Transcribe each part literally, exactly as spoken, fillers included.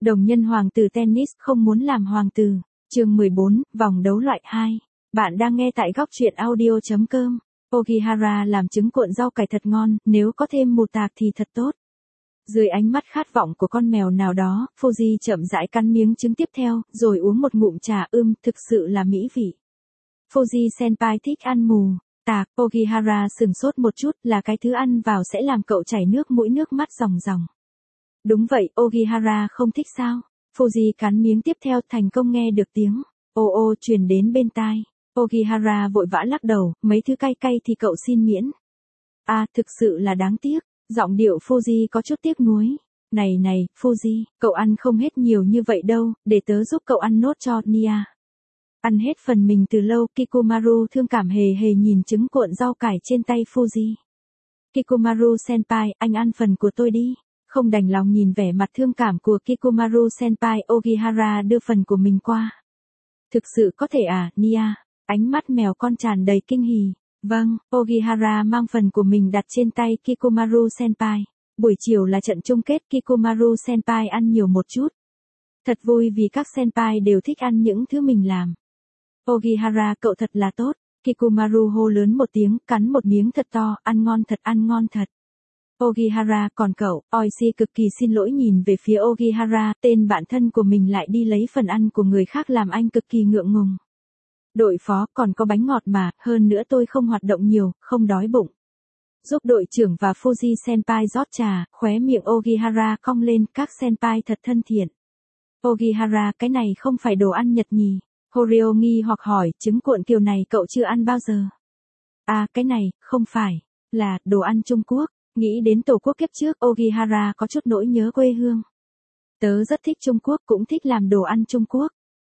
Đồng nhân hoàng tử tennis không muốn làm hoàng tử. Chương mười bốn, vòng đấu loại hai. Bạn đang nghe tại góc truyện audio chấm com. Ogihara làm trứng cuộn rau cải thật ngon, nếu có thêm mù tạc thì thật tốt. Dưới ánh mắt khát vọng của con mèo nào đó, Fuji chậm rãi cắn miếng trứng tiếp theo, rồi uống một ngụm trà ưm, thực sự là mỹ vị. Fuji senpai thích ăn mù tạc, Ogihara sừng sốt một chút, là cái thứ ăn vào sẽ làm cậu chảy nước mũi nước mắt ròng ròng. Đúng vậy, Ogihara không thích sao? Fuji cắn miếng tiếp theo, thành công nghe được tiếng ô ô truyền đến bên tai. Ogihara vội vã lắc đầu, mấy thứ cay cay thì cậu xin miễn. À, thực sự là đáng tiếc. Giọng điệu Fuji có chút tiếc nuối. Này này, Fuji, cậu ăn không hết nhiều như vậy đâu, để tớ giúp cậu ăn nốt cho Nia. Ăn hết phần mình từ lâu, Kikomaru thương cảm hề hề nhìn trứng cuộn rau cải trên tay Fuji. Kikomaru senpai, anh ăn phần của tôi đi. Không đành lòng nhìn vẻ mặt thương cảm của Kikomaru senpai, Ogihara đưa phần của mình qua. Thực sự có thể à, Nia? Ánh mắt mèo con tràn đầy kinh hỉ. Vâng, Ogihara mang phần của mình đặt trên tay Kikomaru senpai. Buổi chiều là trận chung kết, Kikomaru senpai ăn nhiều một chút. Thật vui vì các senpai đều thích ăn những thứ mình làm. Ogihara, cậu thật là tốt. Kikomaru hô lớn một tiếng, cắn một miếng thật to, ăn ngon thật, ăn ngon thật. Ogihara, còn cậu? Oishi cực kỳ xin lỗi nhìn về phía Ogihara, tên bạn thân của mình lại đi lấy phần ăn của người khác làm anh cực kỳ ngượng ngùng. Đội phó, còn có bánh ngọt mà, hơn nữa tôi không hoạt động nhiều, không đói bụng. Giúp đội trưởng và Fuji senpai rót trà, khóe miệng Ogihara cong lên, các senpai thật thân thiện. Ogihara, cái này không phải đồ ăn Nhật nhỉ? Horio nghi hoặc hỏi, trứng cuộn kiểu này cậu chưa ăn bao giờ? À, cái này, không phải, là, đồ ăn Trung Quốc. Nghĩ đến tổ quốc kiếp trước, Ogihara có chút nỗi nhớ quê hương. Tớ rất thích Trung Quốc, cũng thích làm đồ ăn Trung Quốc.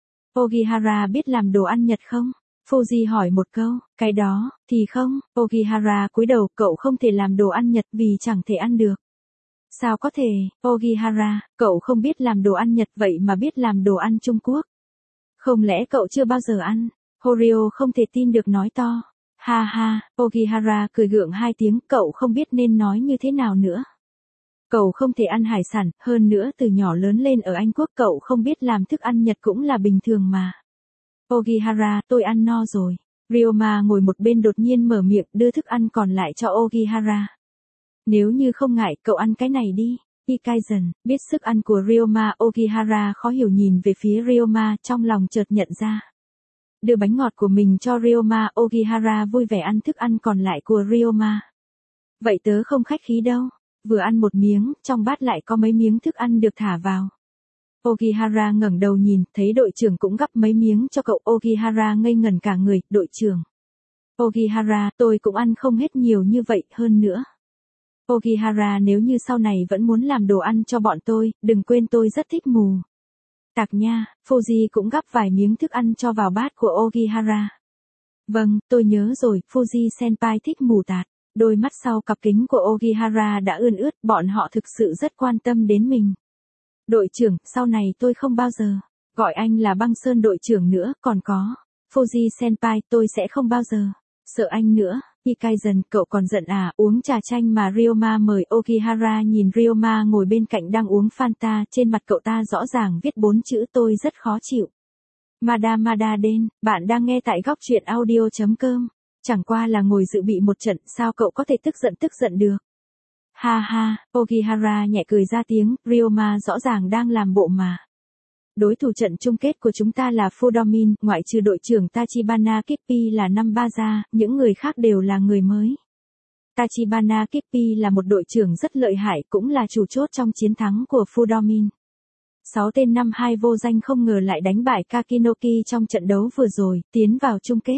Ogihara biết làm đồ ăn Nhật không? Fuji hỏi một câu, cái đó, thì không. Ogihara cúi đầu, cậu không thể làm đồ ăn Nhật vì chẳng thể ăn được. Sao có thể, Ogihara, cậu không biết làm đồ ăn Nhật vậy mà biết làm đồ ăn Trung Quốc? Không lẽ cậu chưa bao giờ ăn? Horio không thể tin được nói to. Ha ha, Ogihara cười gượng hai tiếng, cậu không biết nên nói như thế nào nữa. Cậu không thể ăn hải sản, hơn nữa từ nhỏ lớn lên ở Anh Quốc cậu không biết làm thức ăn Nhật cũng là bình thường mà. Ogihara, tôi ăn no rồi. Ryoma ngồi một bên đột nhiên mở miệng đưa thức ăn còn lại cho Ogihara. Nếu như không ngại, cậu ăn cái này đi. Ikaizen, biết sức ăn của Ryoma, Ogihara khó hiểu nhìn về phía Ryoma, trong lòng chợt nhận ra. Đưa bánh ngọt của mình cho Ryoma, Ogihara vui vẻ ăn thức ăn còn lại của Ryoma. Vậy tớ không khách khí đâu. Vừa ăn một miếng, trong bát lại có mấy miếng thức ăn được thả vào. Ogihara ngẩng đầu nhìn, thấy đội trưởng cũng gắp mấy miếng cho cậu. Ogihara ngây ngẩn cả người, đội trưởng. Ogihara, tôi cũng ăn không hết nhiều như vậy, hơn nữa. Ogihara, nếu như sau này vẫn muốn làm đồ ăn cho bọn tôi, đừng quên tôi rất thích mù tạc nha. Fuji cũng gắp vài miếng thức ăn cho vào bát của Ogihara. Vâng, tôi nhớ rồi, Fuji senpai thích mù tạt. Đôi mắt sau cặp kính của Ogihara đã ươn ướt, bọn họ thực sự rất quan tâm đến mình. Đội trưởng, sau này tôi không bao giờ gọi anh là Băng Sơn đội trưởng nữa, còn có. Fuji senpai, tôi sẽ không bao giờ sợ anh nữa. Ikaizen, cậu còn giận à? Uống trà chanh mà Ryoma mời. Ogihara nhìn Ryoma ngồi bên cạnh đang uống Fanta, trên mặt cậu ta rõ ràng viết bốn chữ tôi rất khó chịu. Mada Mada Den, bạn đang nghe tại góc truyện audio chấm com. Chẳng qua là ngồi dự bị một trận, sao cậu có thể tức giận tức giận được? Ha ha, Ogihara nhẹ cười ra tiếng, Ryoma rõ ràng đang làm bộ mà. Đối thủ trận chung kết của chúng ta là Fudomin, ngoại trừ đội trưởng Tachibana Kippi là năm ba gia, những người khác đều là người mới. Tachibana Kippi là một đội trưởng rất lợi hại, cũng là chủ chốt trong chiến thắng của Fudomin. Sáu tên năm hai vô danh không ngờ lại đánh bại Kakinoki trong trận đấu vừa rồi, tiến vào chung kết.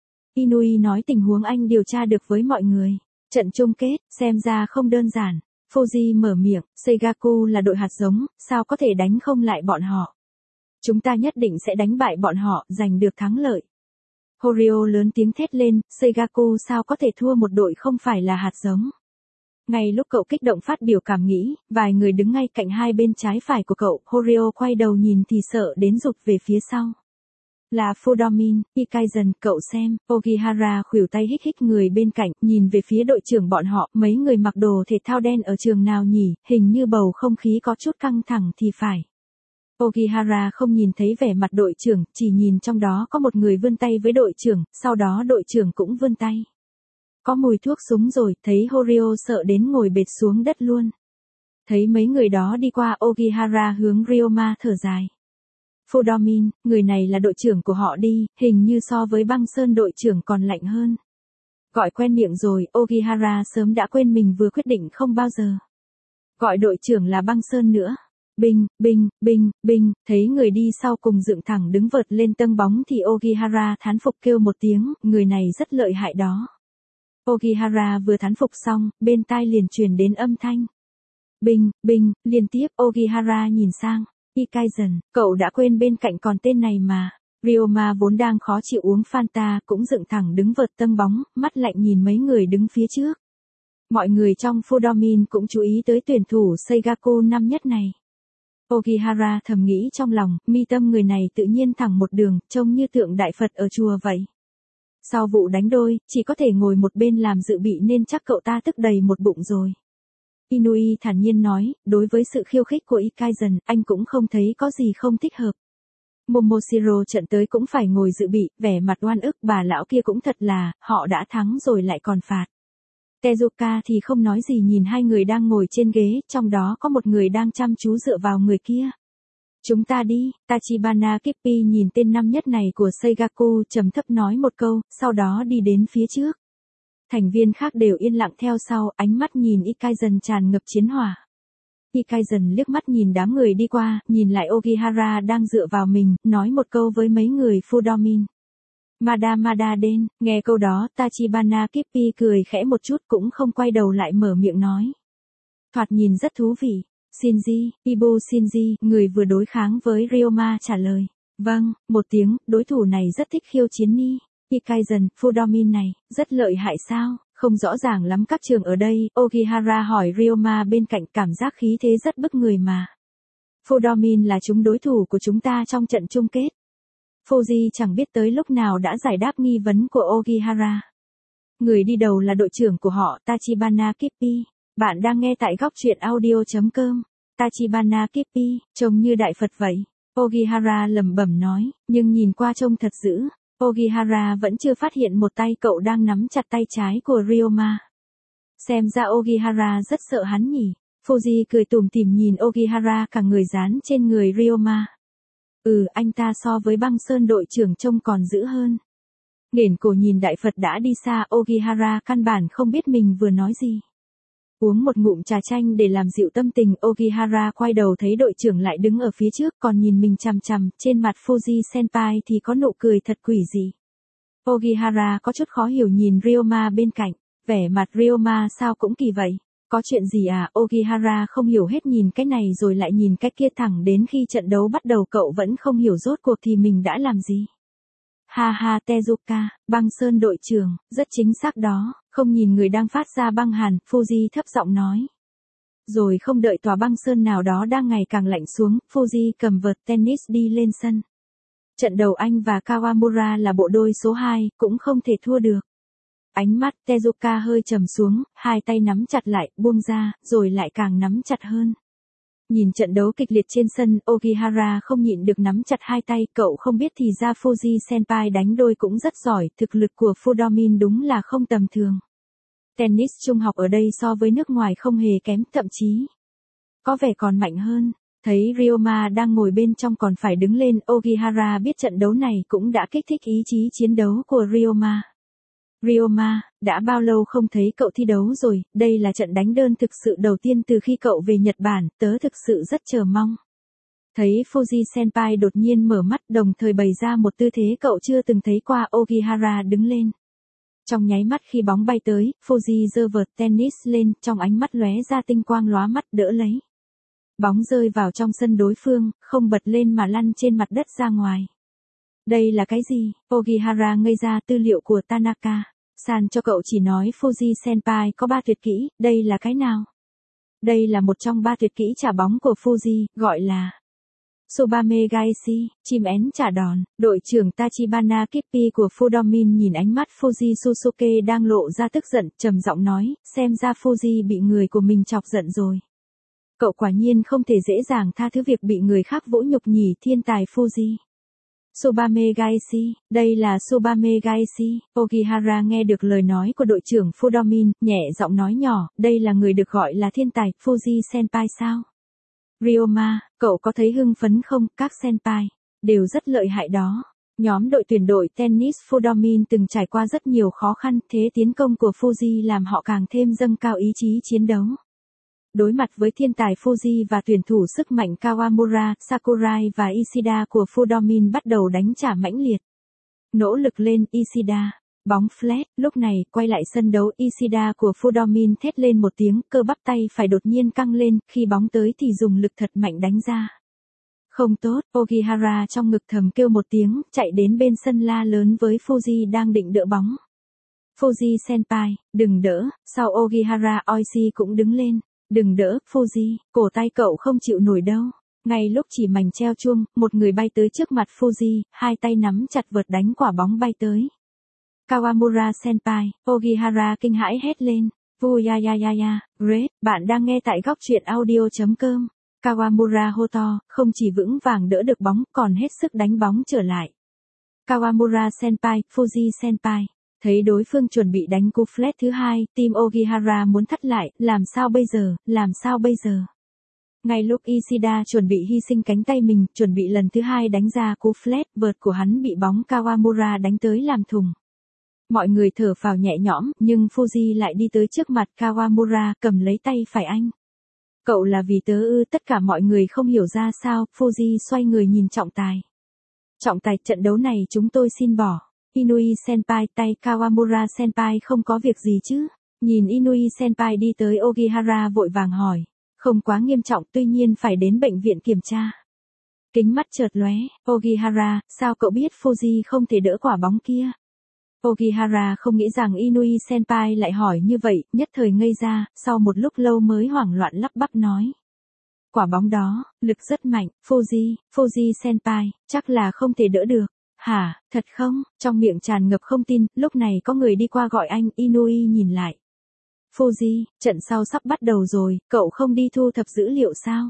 Inui nói tình huống anh điều tra được với mọi người. Trận chung kết, xem ra không đơn giản. Fuji mở miệng, Seigaku là đội hạt giống, sao có thể đánh không lại bọn họ. Chúng ta nhất định sẽ đánh bại bọn họ, giành được thắng lợi. Horio lớn tiếng thét lên, Seigaku sao có thể thua một đội không phải là hạt giống. Ngay lúc cậu kích động phát biểu cảm nghĩ, vài người đứng ngay cạnh hai bên trái phải của cậu, Horio quay đầu nhìn thì sợ đến rụt về phía sau. Là Fudomin, Ikaizen, cậu xem. Ogihara khuỷu tay hích hích người bên cạnh, nhìn về phía đội trưởng bọn họ, mấy người mặc đồ thể thao đen ở trường nào nhỉ, hình như bầu không khí có chút căng thẳng thì phải. Ogihara không nhìn thấy vẻ mặt đội trưởng, chỉ nhìn trong đó có một người vươn tay với đội trưởng, sau đó đội trưởng cũng vươn tay. Có mùi thuốc súng rồi, thấy Horio sợ đến ngồi bệt xuống đất luôn. Thấy mấy người đó đi qua, Ogihara hướng Ryoma thở dài. Fudomin, người này là đội trưởng của họ đi, hình như so với Băng Sơn đội trưởng còn lạnh hơn. Gọi quen miệng rồi, Ogihara sớm đã quên mình vừa quyết định không bao giờ gọi đội trưởng là Băng Sơn nữa. Binh, binh, binh, binh, thấy người đi sau cùng dựng thẳng đứng vợt lên tâng bóng thì Ogihara thán phục kêu một tiếng, người này rất lợi hại đó. Ogihara vừa thán phục xong, bên tai liền truyền đến âm thanh. Binh, binh, liên tiếp, Ogihara nhìn sang. Ikaizen, cậu đã quên bên cạnh còn tên này mà. Ryoma vốn đang khó chịu uống Fanta cũng dựng thẳng đứng vợt tâng bóng, mắt lạnh nhìn mấy người đứng phía trước. Mọi người trong Fudomin cũng chú ý tới tuyển thủ Seigaku năm nhất này. Ogihara thầm nghĩ trong lòng, mi tâm người này tự nhiên thẳng một đường, trông như tượng đại Phật ở chùa vậy. Sau vụ đánh đôi, chỉ có thể ngồi một bên làm dự bị nên chắc cậu ta tức đầy một bụng rồi. Inui thản nhiên nói, đối với sự khiêu khích của Ikaizen, anh cũng không thấy có gì không thích hợp. Momoshiro trận tới cũng phải ngồi dự bị, vẻ mặt oan ức, bà lão kia cũng thật là, họ đã thắng rồi lại còn phạt. Tezuka thì không nói gì nhìn hai người đang ngồi trên ghế, trong đó có một người đang chăm chú dựa vào người kia. Chúng ta đi, Tachibana Kippi nhìn tên năm nhất này của Seigaku trầm thấp nói một câu, sau đó đi đến phía trước. Thành viên khác đều yên lặng theo sau, ánh mắt nhìn Ikaizen tràn ngập chiến hỏa. Ikaizen liếc mắt nhìn đám người đi qua, nhìn lại Ogihara đang dựa vào mình, nói một câu với mấy người Fudomin. Mada Mada Den, nghe câu đó, Tachibana Kippi cười khẽ một chút cũng không quay đầu lại mở miệng nói. Thoạt nhìn rất thú vị. Shinji, Ibu Shinji, người vừa đối kháng với Ryoma trả lời. Vâng, một tiếng, đối thủ này rất thích khiêu chiến ni. Ikaizen, Fudomin này, rất lợi hại sao? Không rõ ràng lắm các trường ở đây, Ogihara hỏi Ryoma bên cạnh, cảm giác khí thế rất bức người mà. Fudomin là chúng đối thủ của chúng ta trong trận chung kết. Fuji chẳng biết tới lúc nào đã giải đáp nghi vấn của Ogihara. Người đi đầu là đội trưởng của họ, Tachibana Kippi. Bạn đang nghe tại góc truyện audio chấm com. Tachibana Kippi, trông như đại Phật vậy. Ogihara lẩm bẩm nói, nhưng nhìn qua trông thật dữ. Ogihara vẫn chưa phát hiện một tay cậu đang nắm chặt tay trái của Ryoma. Xem ra Ogihara rất sợ hắn nhỉ. Fuji cười tủm tỉm nhìn Ogihara cả người dán trên người Ryoma. Ừ, anh ta so với Băng Sơn đội trưởng trông còn dữ hơn. Nghển cổ nhìn đại Phật đã đi xa, Ogihara căn bản không biết mình vừa nói gì. Uống một ngụm trà chanh để làm dịu tâm tình, Ogihara quay đầu thấy đội trưởng lại đứng ở phía trước còn nhìn mình chằm chằm, trên mặt Fuji senpai thì có nụ cười thật quỷ dị. Ogihara có chút khó hiểu nhìn Ryoma bên cạnh, vẻ mặt Ryoma sao cũng kỳ vậy, có chuyện gì à? Ogihara không hiểu hết, nhìn cái này rồi lại nhìn cái kia, thẳng đến khi trận đấu bắt đầu cậu vẫn không hiểu rốt cuộc thì mình đã làm gì. Ha ha, Tezuka, Băng Sơn đội trưởng, rất chính xác đó, không nhìn người đang phát ra băng hàn, Fuji thấp giọng nói. Rồi không đợi tòa băng sơn nào đó đang ngày càng lạnh xuống, Fuji cầm vợt tennis đi lên sân. Trận đầu anh và Kawamura là bộ đôi số hai, cũng không thể thua được. Ánh mắt Tezuka hơi trầm xuống, hai tay nắm chặt lại, buông ra, rồi lại càng nắm chặt hơn. Nhìn trận đấu kịch liệt trên sân, Ogihara không nhịn được nắm chặt hai tay, cậu không biết thì ra Fuji senpai đánh đôi cũng rất giỏi, thực lực của Fudomin đúng là không tầm thường. Tennis trung học ở đây so với nước ngoài không hề kém, thậm chí có vẻ còn mạnh hơn. Thấy Ryoma đang ngồi bên trong còn phải đứng lên, Ogihara biết trận đấu này cũng đã kích thích ý chí chiến đấu của Ryoma. Ryoma, đã bao lâu không thấy cậu thi đấu rồi, đây là trận đánh đơn thực sự đầu tiên từ khi cậu về Nhật Bản, tớ thực sự rất chờ mong. Thấy Fuji senpai đột nhiên mở mắt, đồng thời bày ra một tư thế cậu chưa từng thấy qua, Ogihara đứng lên. Trong nháy mắt khi bóng bay tới, Fuji giơ vợt tennis lên, trong ánh mắt lóe ra tinh quang lóa mắt, đỡ lấy. Bóng rơi vào trong sân đối phương, không bật lên mà lăn trên mặt đất ra ngoài. Đây là cái gì? Ogihara ngây ra, tư liệu của Tanaka san cho cậu chỉ nói Fuji senpai có ba tuyệt kỹ, đây là cái nào? Đây là một trong ba tuyệt kỹ trả bóng của Fuji, gọi là Tsubame Gaeshi, chim én trả đòn. Đội trưởng Tachibana Kippi của Fudomin nhìn ánh mắt Fuji Susuke đang lộ ra tức giận, trầm giọng nói, xem ra Fuji bị người của mình chọc giận rồi. Cậu quả nhiên không thể dễ dàng tha thứ việc bị người khác vỗ nhục nhỉ thiên tài Fuji. Tsubame Gaishi, đây là Tsubame Gaishi. Ogihara nghe được lời nói của đội trưởng Fudomin, nhẹ giọng nói nhỏ, đây là người được gọi là thiên tài, Fuji Senpai sao? Ryoma, cậu có thấy hưng phấn không, các senpai, đều rất lợi hại đó. Nhóm đội tuyển đội tennis Fudomin từng trải qua rất nhiều khó khăn, thế tiến công của Fuji làm họ càng thêm dâng cao ý chí chiến đấu. Đối mặt với thiên tài Fuji và tuyển thủ sức mạnh Kawamura, Sakurai và Ishida của Fudomin bắt đầu đánh trả mãnh liệt. Nỗ lực lên, Ishida. Bóng flat, lúc này, quay lại sân đấu, Ishida của Fudomin thét lên một tiếng, cơ bắp tay phải đột nhiên căng lên, khi bóng tới thì dùng lực thật mạnh đánh ra. Không tốt, Ogihara trong ngực thầm kêu một tiếng, chạy đến bên sân la lớn với Fuji đang định đỡ bóng. Fuji senpai, đừng đỡ, sau Ogihara Oishi cũng đứng lên. Đừng đỡ, Fuji, cổ tay cậu không chịu nổi đâu. Ngay lúc chỉ mảnh treo chuông, một người bay tới trước mặt Fuji, hai tay nắm chặt vợt đánh quả bóng bay tới. Kawamura senpai, Ogihara kinh hãi hét lên. Vuyayayaya, Red, bạn đang nghe tại góc truyện audio.com. Kawamura hô to, không chỉ vững vàng đỡ được bóng, còn hết sức đánh bóng trở lại. Kawamura senpai, Fuji senpai. Thấy đối phương chuẩn bị đánh cú flat thứ hai, team Ogihara muốn thắt lại, làm sao bây giờ, làm sao bây giờ. Ngay lúc Ishida chuẩn bị hy sinh cánh tay mình, chuẩn bị lần thứ hai đánh ra cú flat, vợt của hắn bị bóng Kawamura đánh tới làm thùng. Mọi người thở phào nhẹ nhõm, nhưng Fuji lại đi tới trước mặt Kawamura, cầm lấy tay phải anh. Cậu là vì tớ ư, tất cả mọi người không hiểu ra sao, Fuji xoay người nhìn trọng tài. Trọng tài, trận đấu này chúng tôi xin bỏ. Inui senpai, tay Kawamura senpai không có việc gì chứ? Nhìn Inui senpai đi tới, Ogihara vội vàng hỏi. Không quá nghiêm trọng, tuy nhiên phải đến bệnh viện kiểm tra. Kính mắt chợt lóe, Ogihara, sao cậu biết Fuji không thể đỡ quả bóng kia? Ogihara không nghĩ rằng Inui senpai lại hỏi như vậy, nhất thời ngây ra, sau một lúc lâu mới hoảng loạn lắp bắp nói. Quả bóng đó, lực rất mạnh, Fuji, Fuji senpai, chắc là không thể đỡ được. Hả, thật không? Trong miệng tràn ngập không tin, lúc này có người đi qua gọi anh, Inui nhìn lại. Fuji, trận sau sắp bắt đầu rồi, cậu không đi thu thập dữ liệu sao?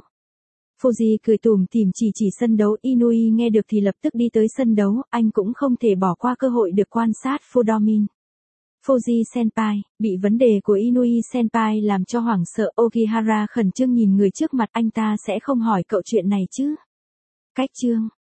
Fuji cười tủm tỉm chỉ chỉ sân đấu, Inui nghe được thì lập tức đi tới sân đấu, anh cũng không thể bỏ qua cơ hội được quan sát Fudomin. Fuji senpai, bị vấn đề của Inui senpai làm cho hoảng sợ, Ogihara khẩn trương nhìn người trước mặt, anh ta sẽ không hỏi cậu chuyện này chứ? Cách chương